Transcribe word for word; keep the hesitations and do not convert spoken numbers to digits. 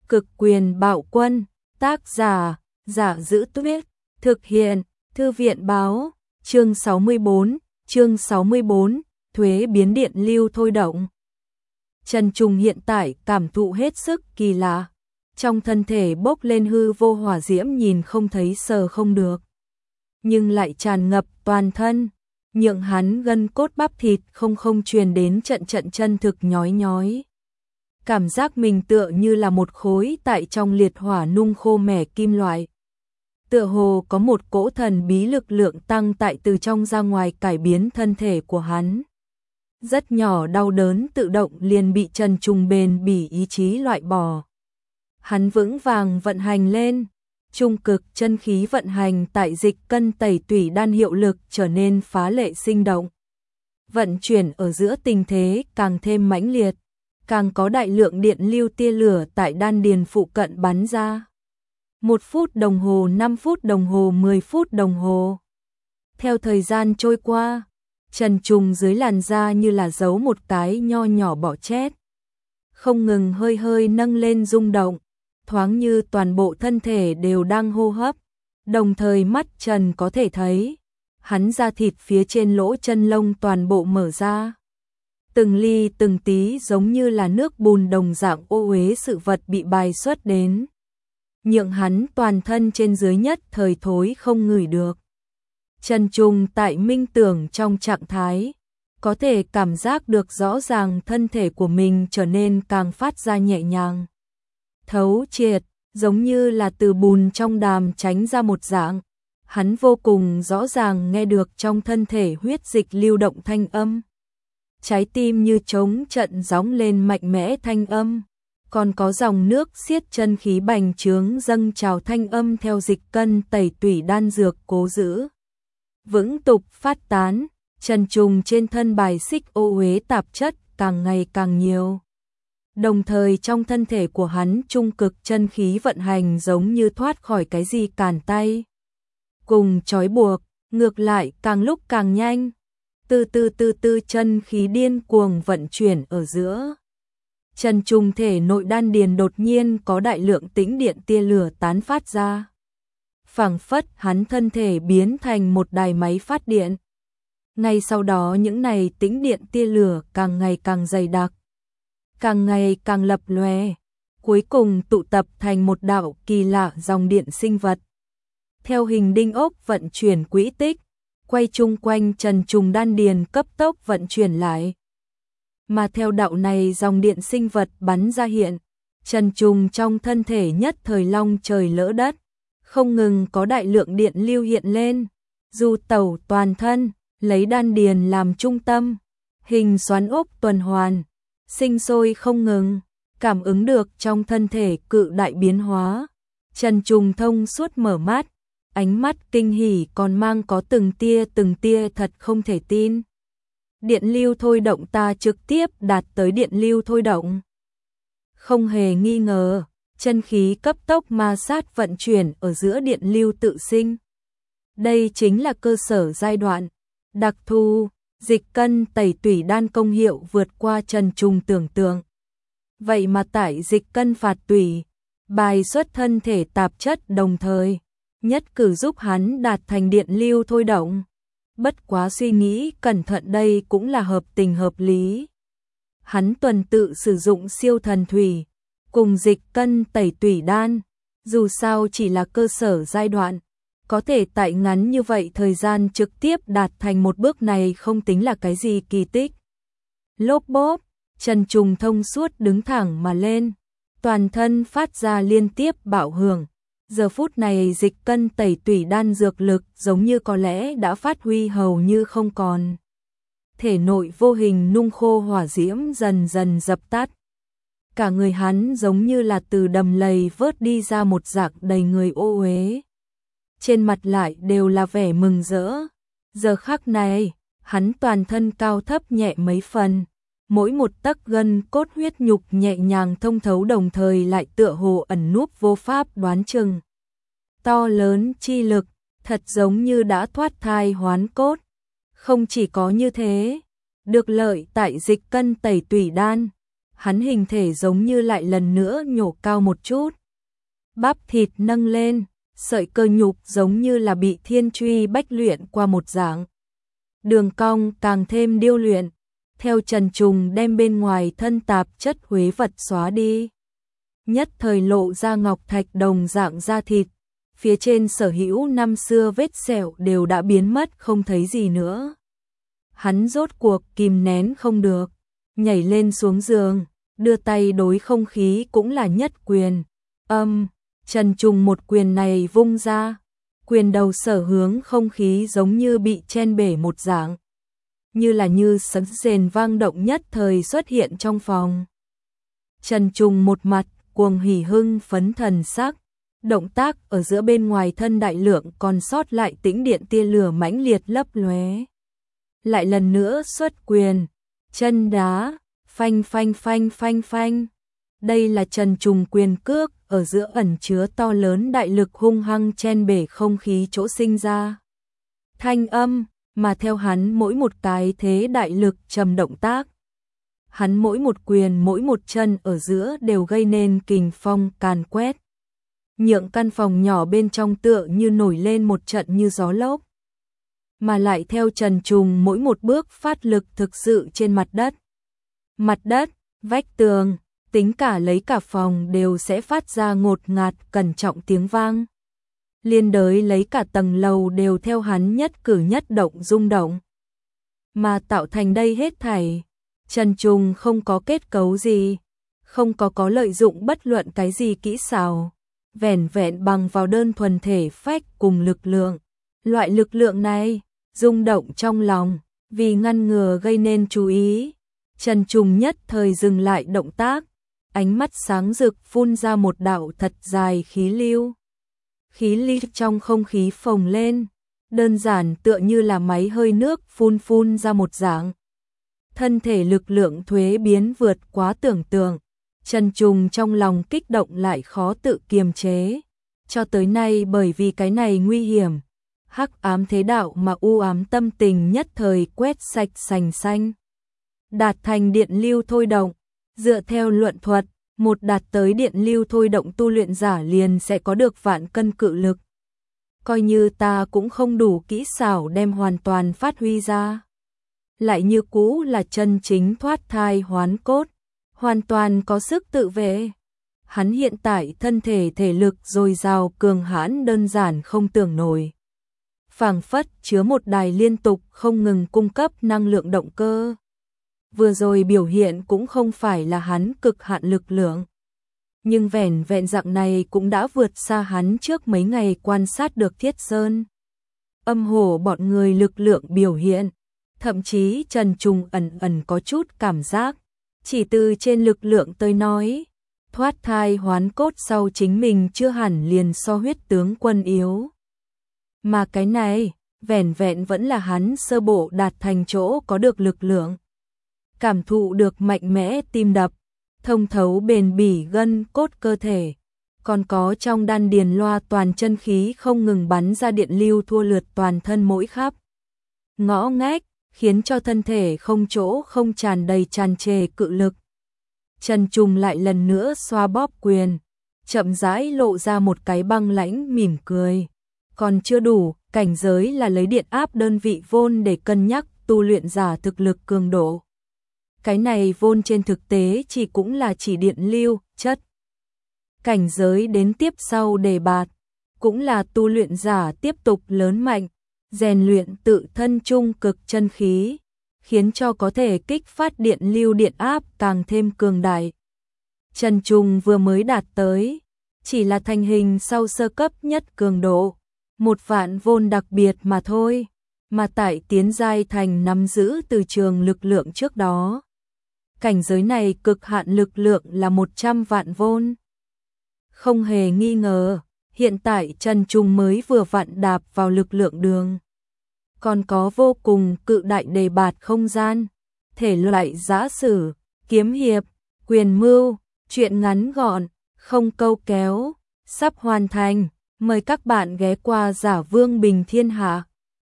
Cực quyền bạo quân, tác giả, Giả Dữ Tuyết, thực hiện, Thư viện báo, chương sáu mươi bốn, chương sáu mươi bốn, thuế biến điện lưu thôi động. Trần Trùng hiện tại cảm thụ hết sức kỳ lạ, trong thân thể bốc lên hư vô hỏa diễm nhìn không thấy sờ không được, nhưng lại tràn ngập toàn thân, nhượng hắn gân cốt bắp thịt không không truyền đến trận trận chân thực nhói nhói. Cảm giác mình tựa như là một khối tại trong liệt hỏa nung khô mẻ kim loại. Tựa hồ có một cỗ thần bí lực lượng tăng tại từ trong ra ngoài cải biến thân thể của hắn. Rất nhỏ đau đớn tự động liền bị Trần Trùng bền bỉ ý chí loại bỏ. Hắn vững vàng vận hành lên, trung cực chân khí vận hành tại dịch cân tẩy tủy đan hiệu lực trở nên phá lệ sinh động. Vận chuyển ở giữa tình thế càng thêm mãnh liệt, càng có đại lượng điện lưu tia lửa tại đan điền phụ cận bắn ra. Một phút đồng hồ, năm phút đồng hồ, mười phút đồng hồ. Theo thời gian trôi qua, Trần Trùng dưới làn da như là giấu một cái nho nhỏ bọ chét. Không ngừng hơi hơi nâng lên rung động, thoáng như toàn bộ thân thể đều đang hô hấp. Đồng thời mắt Trần có thể thấy, hắn da thịt phía trên lỗ chân lông toàn bộ mở ra. Từng ly từng tí giống như là nước bùn đồng dạng ô uế sự vật bị bài xuất đến. Nhượng hắn toàn thân trên dưới nhất thời thối không ngửi được. Trần Trùng tại minh tưởng trong trạng thái, có thể cảm giác được rõ ràng thân thể của mình trở nên càng phát ra nhẹ nhàng. Thấu triệt, giống như là từ bùn trong đàm tránh ra một dạng. Hắn vô cùng rõ ràng nghe được trong thân thể huyết dịch lưu động thanh âm. Trái tim như trống trận gióng lên mạnh mẽ thanh âm. Còn có dòng nước xiết chân khí bành trướng dâng trào thanh âm theo dịch cân tẩy tủy đan dược cố giữ. Vững tục phát tán, Trần Trùng trên thân bài xích ô uế tạp chất càng ngày càng nhiều. Đồng thời trong thân thể của hắn trung cực chân khí vận hành giống như thoát khỏi cái gì cản tay. Cùng trói buộc, ngược lại càng lúc càng nhanh. Từ từ từ từ chân khí điên cuồng vận chuyển ở giữa. Trần Trùng thể nội đan điền đột nhiên có đại lượng tĩnh điện tia lửa tán phát ra. Phảng phất hắn thân thể biến thành một đài máy phát điện. Ngay sau đó những này tĩnh điện tia lửa càng ngày càng dày đặc, càng ngày càng lập lòe, cuối cùng tụ tập thành một đạo kỳ lạ dòng điện sinh vật. Theo hình đinh ốc vận chuyển quỹ tích, quay chung quanh Trần Trùng đan điền cấp tốc vận chuyển lại. Mà theo đạo này dòng điện sinh vật bắn ra hiện, Trần Trùng trong thân thể nhất thời long trời lỡ đất, không ngừng có đại lượng điện lưu hiện lên, du tẩu toàn thân, lấy đan điền làm trung tâm, hình xoắn ốc tuần hoàn, sinh sôi không ngừng, cảm ứng được trong thân thể cự đại biến hóa. Trần Trùng thông suốt mở mắt, ánh mắt kinh hỉ còn mang có từng tia từng tia thật không thể tin. Điện lưu thôi động ta trực tiếp đạt tới điện lưu thôi động. Không hề nghi ngờ, chân khí cấp tốc ma sát vận chuyển ở giữa điện lưu tự sinh. Đây chính là cơ sở giai đoạn. Đặc thù, dịch cân tẩy tủy đan công hiệu vượt qua Trần Trùng tưởng tượng. Vậy mà tại dịch cân phạt tủy, bài xuất thân thể tạp chất đồng thời, nhất cử giúp hắn đạt thành điện lưu thôi động. Bất quá suy nghĩ cẩn thận đây cũng là hợp tình hợp lý. Hắn tuần tự sử dụng siêu thần thủy, cùng dịch cân tẩy tủy đan, dù sao chỉ là cơ sở giai đoạn, có thể tại ngắn như vậy thời gian trực tiếp đạt thành một bước này không tính là cái gì kỳ tích. Lốp bốp, Trần Trùng thông suốt đứng thẳng mà lên, toàn thân phát ra liên tiếp bạo hưởng. Giờ phút này dịch cân tẩy tủy đan dược lực giống như có lẽ đã phát huy hầu như không còn. Thể nội vô hình nung khô hỏa diễm dần dần dập tắt. Cả người hắn giống như là từ đầm lầy vớt đi ra một dạng đầy người ô uế. Trên mặt lại đều là vẻ mừng rỡ. Giờ khắc này, hắn toàn thân cao thấp nhẹ mấy phần. Mỗi một tấc gân cốt huyết nhục nhẹ nhàng thông thấu đồng thời lại tựa hồ ẩn núp vô pháp đoán chừng. To lớn chi lực, thật giống như đã thoát thai hoán cốt. Không chỉ có như thế, được lợi tại dịch cân tẩy tủy đan, hắn hình thể giống như lại lần nữa nhổ cao một chút. Bắp thịt nâng lên, sợi cơ nhục giống như là bị thiên truy bách luyện qua một dạng. Đường cong càng thêm điêu luyện, theo Trần Trùng đem bên ngoài thân tạp chất huế vật xóa đi. Nhất thời lộ ra ngọc thạch đồng dạng da thịt, phía trên sở hữu năm xưa vết sẹo đều đã biến mất không thấy gì nữa. Hắn rốt cuộc kìm nén không được, nhảy lên xuống giường, đưa tay đối không khí cũng là nhất quyền. Âm, Trần Trùng một quyền này vung ra, quyền đầu sở hướng không khí giống như bị chen bể một dạng, như là như sấm rền vang động nhất thời xuất hiện trong phòng. Trần Trùng một mặt cuồng hỉ hưng phấn thần sắc, động tác ở giữa bên ngoài thân đại lượng còn sót lại tĩnh điện tia lửa mãnh liệt lấp lóe. Lại lần nữa xuất quyền, chân đá, phanh phanh phanh phanh phanh. Đây là Trần Trùng quyền cước ở giữa ẩn chứa to lớn đại lực hung hăng chen bể không khí chỗ sinh ra. Thanh âm, mà theo hắn mỗi một cái thế đại lực trầm động tác. Hắn mỗi một quyền mỗi một chân ở giữa đều gây nên kình phong càn quét. Nhượng căn phòng nhỏ bên trong tựa như nổi lên một trận như gió lốc. Mà lại theo Trần Trùng mỗi một bước phát lực thực sự trên mặt đất. Mặt đất, vách tường, tính cả lấy cả phòng đều sẽ phát ra ngột ngạt cẩn trọng tiếng vang. Liên đới lấy cả tầng lầu đều theo hắn nhất cử nhất động rung động. Mà tạo thành đây hết thảy, Trần Trùng không có kết cấu gì, không có có lợi dụng bất luận cái gì kỹ xảo, vẻn vẹn bằng vào đơn thuần thể phách cùng lực lượng. Loại lực lượng này, rung động trong lòng, vì ngăn ngừa gây nên chú ý, Trần Trùng nhất thời dừng lại động tác, ánh mắt sáng rực phun ra một đạo thật dài khí lưu. Khí lưu trong không khí phồng lên, đơn giản tựa như là máy hơi nước phun phun ra một dạng. Thân thể lực lượng thuế biến vượt quá tưởng tượng, Trần Trùng trong lòng kích động lại khó tự kiềm chế. Cho tới nay bởi vì cái này nguy hiểm, hắc ám thế đạo mà u ám tâm tình nhất thời quét sạch sành xanh. Đạt thành điện lưu thôi động, dựa theo luận thuật, một đạt tới điện lưu thôi động tu luyện giả liền sẽ có được vạn cân cự lực. Coi như ta cũng không đủ kỹ xảo đem hoàn toàn phát huy ra. Lại như cũ là chân chính thoát thai hoán cốt, hoàn toàn có sức tự vệ. Hắn hiện tại thân thể thể lực dồi dào cường hãn đơn giản không tưởng nổi. Phảng phất chứa một đài liên tục không ngừng cung cấp năng lượng động cơ. Vừa rồi biểu hiện cũng không phải là hắn cực hạn lực lượng. Nhưng vẻn vẹn dạng này cũng đã vượt xa hắn trước mấy ngày quan sát được Thiết Sơn. Âm hổ bọn người lực lượng biểu hiện. Thậm chí Trần Trùng ẩn ẩn có chút cảm giác. Chỉ từ trên lực lượng tôi nói. Thoát thai hoán cốt sau chính mình chưa hẳn liền so huyết tướng quân yếu. Mà cái này, vẻn vẹn vẫn là hắn sơ bộ đạt thành chỗ có được lực lượng. Cảm thụ được mạnh mẽ tim đập, thông thấu bền bỉ gân cốt cơ thể, còn có trong đan điền loa toàn chân khí không ngừng bắn ra điện lưu thua lượt toàn thân mỗi khắp. Ngõ ngách, khiến cho thân thể không chỗ không tràn đầy tràn trề cự lực. Trần Trùng lại lần nữa xoa bóp quyền, chậm rãi lộ ra một cái băng lãnh mỉm cười. Còn chưa đủ, cảnh giới là lấy điện áp đơn vị vôn để cân nhắc tu luyện giả thực lực cường độ. Cái này vôn trên thực tế chỉ cũng là chỉ điện lưu, chất. Cảnh giới đến tiếp sau đề bạt, cũng là tu luyện giả tiếp tục lớn mạnh, rèn luyện tự thân trung cực chân khí, khiến cho có thể kích phát điện lưu điện áp càng thêm cường đại. Trần Trùng vừa mới đạt tới, chỉ là thành hình sau sơ cấp nhất cường độ, một vạn vôn đặc biệt mà thôi, mà tại tiến giai thành nắm giữ từ trường lực lượng trước đó. Cảnh giới này cực hạn lực lượng là một trăm vạn vôn. Không hề nghi ngờ, hiện tại Trần Trùng mới vừa vặn đạp vào lực lượng đường. Còn có vô cùng cự đại đề bạt không gian, thể loại giã sử, kiếm hiệp, quyền mưu, truyện ngắn gọn, không câu kéo, sắp hoàn thành. Mời các bạn ghé qua Giả Vương Bình Thiên Hạ.